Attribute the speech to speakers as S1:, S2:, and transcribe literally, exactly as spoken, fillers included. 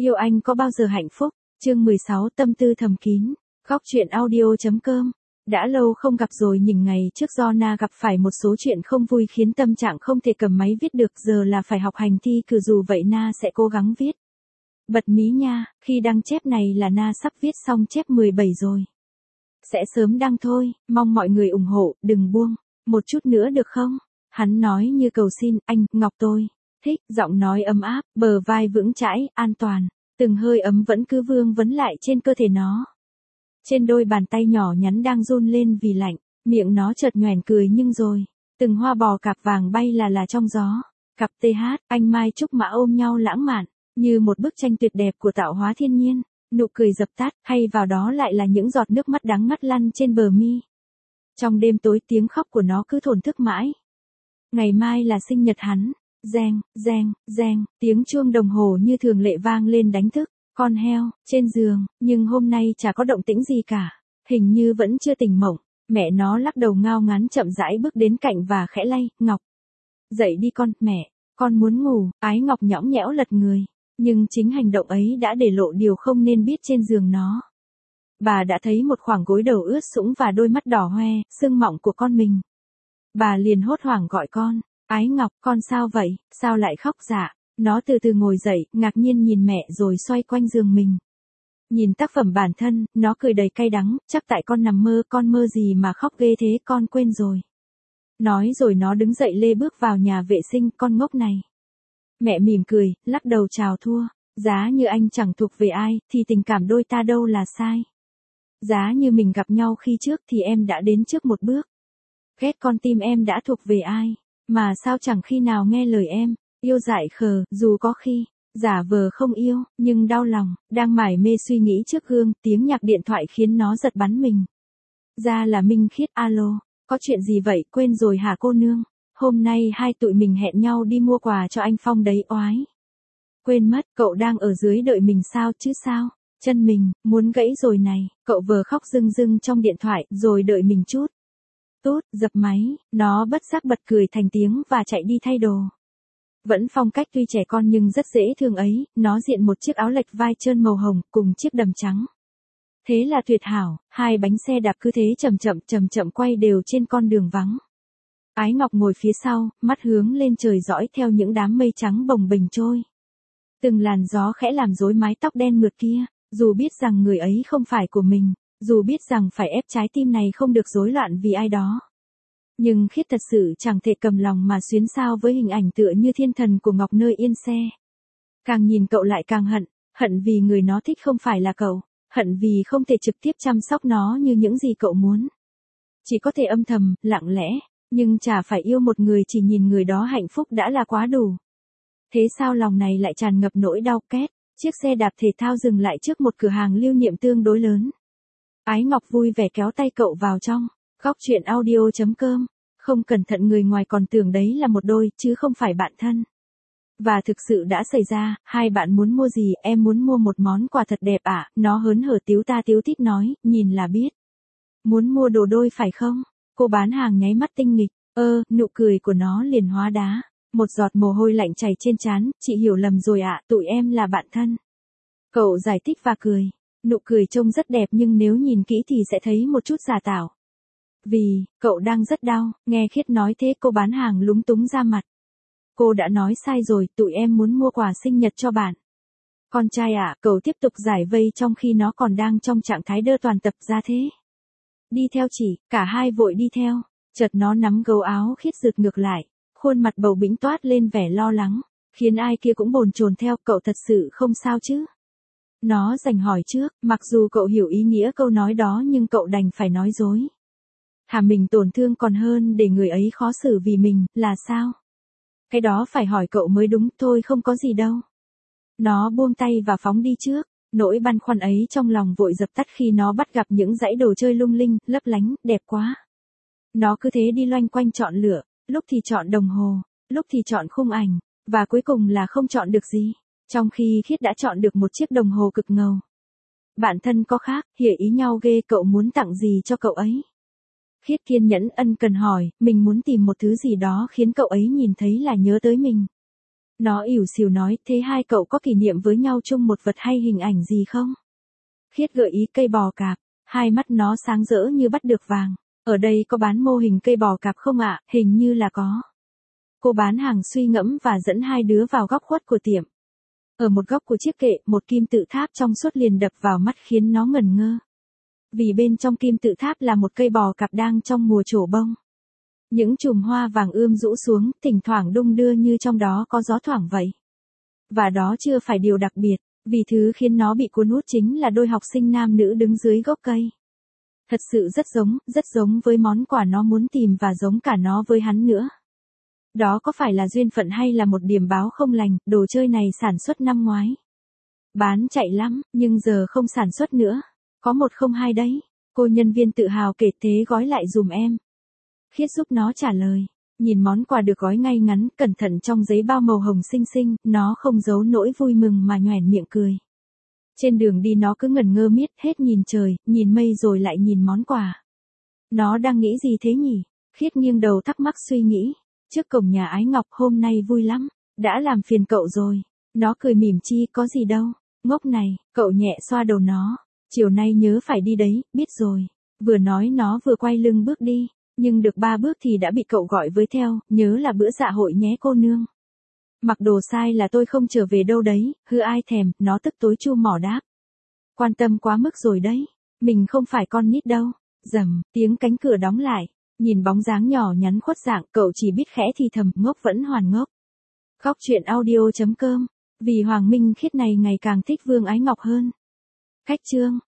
S1: Yêu anh có bao giờ hạnh phúc? Chương mười sáu tâm tư thầm kín. Góc truyện audio.com. Đã lâu không gặp rồi, nhìn ngày trước do Na gặp phải một số chuyện không vui khiến tâm trạng không thể cầm máy viết được, giờ là phải học hành thi cử, dù vậy Na sẽ cố gắng viết. Bật mí nha, khi đăng chép này là Na sắp viết xong chép mười bảy rồi. Sẽ sớm đăng thôi, mong mọi người ủng hộ, đừng buông. Một chút nữa được không? Hắn nói như cầu xin, anh, Ngọc tôi. Thích, giọng nói ấm áp, bờ vai vững chãi, an toàn. Từng hơi ấm vẫn cứ vương vấn lại trên cơ thể nó. Trên đôi bàn tay nhỏ nhắn đang run lên vì lạnh, miệng nó chợt nhoẻn cười nhưng rồi. Từng hoa bò cạp vàng bay là là trong gió. Cặp tê hát, anh Mai Trúc Mã ôm nhau lãng mạn, như một bức tranh tuyệt đẹp của tạo hóa thiên nhiên. Nụ cười dập tắt, hay vào đó lại là những giọt nước mắt đắng ngắt lăn trên bờ mi. Trong đêm tối tiếng khóc của nó cứ thổn thức mãi. Ngày mai là sinh nhật hắn. Reng, reng, reng, tiếng chuông đồng hồ như thường lệ vang lên đánh thức con heo trên giường, nhưng hôm nay chả có động tĩnh gì cả, hình như vẫn chưa tỉnh mộng. Mẹ nó lắc đầu ngao ngán chậm rãi bước đến cạnh và khẽ lay, Ngọc. Dậy đi con, mẹ, con muốn ngủ. Ái Ngọc nhõng nhẽo lật người, nhưng chính hành động ấy đã để lộ điều không nên biết trên giường nó. Bà đã thấy một khoảng gối đầu ướt sũng và đôi mắt đỏ hoe, sưng mọng của con mình. Bà liền hốt hoảng gọi con. Ái Ngọc, con sao vậy, sao lại khóc? Dạ. Nó từ từ ngồi dậy, ngạc nhiên nhìn mẹ rồi xoay quanh giường mình. Nhìn tác phẩm bản thân, nó cười đầy cay đắng, chắc tại con nằm mơ, con mơ gì mà khóc ghê thế, con quên rồi. Nói rồi nó đứng dậy lê bước vào nhà vệ sinh, con ngốc này. Mẹ mỉm cười, lắc đầu chào thua. Giá như anh chẳng thuộc về ai, thì tình cảm đôi ta đâu là sai. Giá như mình gặp nhau khi trước thì em đã đến trước một bước. Ghét con tim em đã thuộc về ai. Mà sao chẳng khi nào nghe lời em, yêu dại khờ, dù có khi, giả vờ không yêu, nhưng đau lòng, đang mải mê suy nghĩ trước gương, tiếng nhạc điện thoại khiến nó giật bắn mình. Ra là Minh Khiết, alo, có chuyện gì vậy, quên rồi hả cô nương, hôm nay hai tụi mình hẹn nhau đi mua quà cho anh Phong đấy oái. Quên mất, cậu đang ở dưới đợi mình sao chứ sao, chân mình, muốn gãy rồi này, cậu vừa khóc rưng rưng trong điện thoại, rồi đợi mình chút. Tốt, dập máy, nó bất giác bật cười thành tiếng và chạy đi thay đồ. Vẫn phong cách tuy trẻ con nhưng rất dễ thương ấy, nó diện một chiếc áo lệch vai trơn màu hồng cùng chiếc đầm trắng. Thế là tuyệt hảo, hai bánh xe đạp cứ thế chậm chậm chậm chậm quay đều trên con đường vắng. Ái Ngọc ngồi phía sau, mắt hướng lên trời dõi theo những đám mây trắng bồng bềnh trôi. Từng làn gió khẽ làm rối mái tóc đen mượt kia, dù biết rằng người ấy không phải của mình. Dù biết rằng phải ép trái tim này không được rối loạn vì ai đó. Nhưng Khiết thật sự chẳng thể cầm lòng mà xuyến xao với hình ảnh tựa như thiên thần của Ngọc nơi yên xe. Càng nhìn cậu lại càng hận, hận vì người nó thích không phải là cậu, hận vì không thể trực tiếp chăm sóc nó như những gì cậu muốn. Chỉ có thể âm thầm, lặng lẽ, nhưng chả phải yêu một người chỉ nhìn người đó hạnh phúc đã là quá đủ. Thế sao lòng này lại tràn ngập nỗi đau két, chiếc xe đạp thể thao dừng lại trước một cửa hàng lưu niệm tương đối lớn. Ái Ngọc vui vẻ kéo tay cậu vào trong. Góc truyện audio.com. Không cẩn thận người ngoài còn tưởng đấy là một đôi, chứ không phải bạn thân. Và thực sự đã xảy ra, hai bạn muốn mua gì, em muốn mua một món quà thật đẹp ạ, à? Nó hớn hở tíu ta tíu tít nói, nhìn là biết. Muốn mua đồ đôi phải không? Cô bán hàng nháy mắt tinh nghịch, ơ, nụ cười của nó liền hóa đá. Một giọt mồ hôi lạnh chảy trên trán, chị hiểu lầm rồi ạ, à, tụi em là bạn thân. Cậu giải thích và cười. Nụ cười trông rất đẹp nhưng nếu nhìn kỹ thì sẽ thấy một chút giả tạo. Vì, cậu đang rất đau, nghe Khiết nói thế cô bán hàng lúng túng ra mặt. Cô đã nói sai rồi, tụi em muốn mua quà sinh nhật cho bạn. Con trai ạ, à, cậu tiếp tục giải vây trong khi nó còn đang trong trạng thái đơ toàn tập ra thế. Đi theo chỉ, cả hai vội đi theo, chợt nó nắm gấu áo Khiết giựt ngược lại, khuôn mặt bầu bĩnh toát lên vẻ lo lắng, khiến ai kia cũng bồn chồn theo, cậu thật sự không sao chứ? Nó rành hỏi trước, mặc dù cậu hiểu ý nghĩa câu nói đó nhưng cậu đành phải nói dối. Hả mình tổn thương còn hơn để người ấy khó xử vì mình, là sao? Cái đó phải hỏi cậu mới đúng, thôi không có gì đâu. Nó buông tay và phóng đi trước, nỗi băn khoăn ấy trong lòng vội dập tắt khi nó bắt gặp những dãy đồ chơi lung linh, lấp lánh, đẹp quá. Nó cứ thế đi loanh quanh chọn lựa, lúc thì chọn đồng hồ, lúc thì chọn khung ảnh, và cuối cùng là không chọn được gì. Trong khi Khiết đã chọn được một chiếc đồng hồ cực ngầu. Bạn thân có khác, hiểu ý nhau ghê, cậu muốn tặng gì cho cậu ấy? Khiết kiên nhẫn ân cần hỏi, mình muốn tìm một thứ gì đó khiến cậu ấy nhìn thấy là nhớ tới mình. Nó ỉu xìu nói, thế hai cậu có kỷ niệm với nhau chung một vật hay hình ảnh gì không? Khiết gợi ý cây bò cạp, hai mắt nó sáng rỡ như bắt được vàng. Ở đây có bán mô hình cây bò cạp không ạ? Hình như là có. Cô bán hàng suy ngẫm và dẫn hai đứa vào góc khuất của tiệm. Ở một góc của chiếc kệ, một kim tự tháp trong suốt liền đập vào mắt khiến nó ngẩn ngơ. Vì bên trong kim tự tháp là một cây bò cạp đang trong mùa trổ bông. Những chùm hoa vàng ươm rũ xuống, thỉnh thoảng đung đưa như trong đó có gió thoảng vậy. Và đó chưa phải điều đặc biệt, vì thứ khiến nó bị cuốn hút chính là đôi học sinh nam nữ đứng dưới gốc cây. Thật sự rất giống, rất giống với món quà nó muốn tìm và giống cả nó với hắn nữa. Đó có phải là duyên phận hay là một điểm báo không lành? Đồ chơi này sản xuất năm ngoái. Bán chạy lắm, nhưng giờ không sản xuất nữa. Có một không hai đấy. Cô nhân viên tự hào kể, thế gói lại dùm em. Khiết giúp nó trả lời. Nhìn món quà được gói ngay ngắn, cẩn thận trong giấy bao màu hồng xinh xinh, nó không giấu nỗi vui mừng mà nhoẻn miệng cười. Trên đường đi nó cứ ngẩn ngơ miết, hết nhìn trời, nhìn mây rồi lại nhìn món quà. Nó đang nghĩ gì thế nhỉ? Khiết nghiêng đầu thắc mắc suy nghĩ. Trước cổng nhà Ái Ngọc, hôm nay vui lắm. Đã làm phiền cậu rồi. Nó cười mỉm chi, có gì đâu. Ngốc này, cậu nhẹ xoa đầu nó. Chiều nay nhớ phải đi đấy, biết rồi. Vừa nói nó vừa quay lưng bước đi. Nhưng được ba bước thì đã bị cậu gọi với theo, nhớ là bữa dạ hội nhé cô nương. Mặc đồ sai là tôi không trở về đâu đấy, hư ai thèm, nó tức tối chu mỏ đáp. Quan tâm quá mức rồi đấy, mình không phải con nít đâu. Rầm, tiếng cánh cửa đóng lại, nhìn bóng dáng nhỏ nhắn khuất dạng, cậu chỉ biết khẽ thì thầm, ngốc vẫn hoàn ngốc. Khóc chuyện audio chấm com, vì Hoàng Minh Khiết này ngày càng thích Vương Ái Ngọc hơn. Khách chương.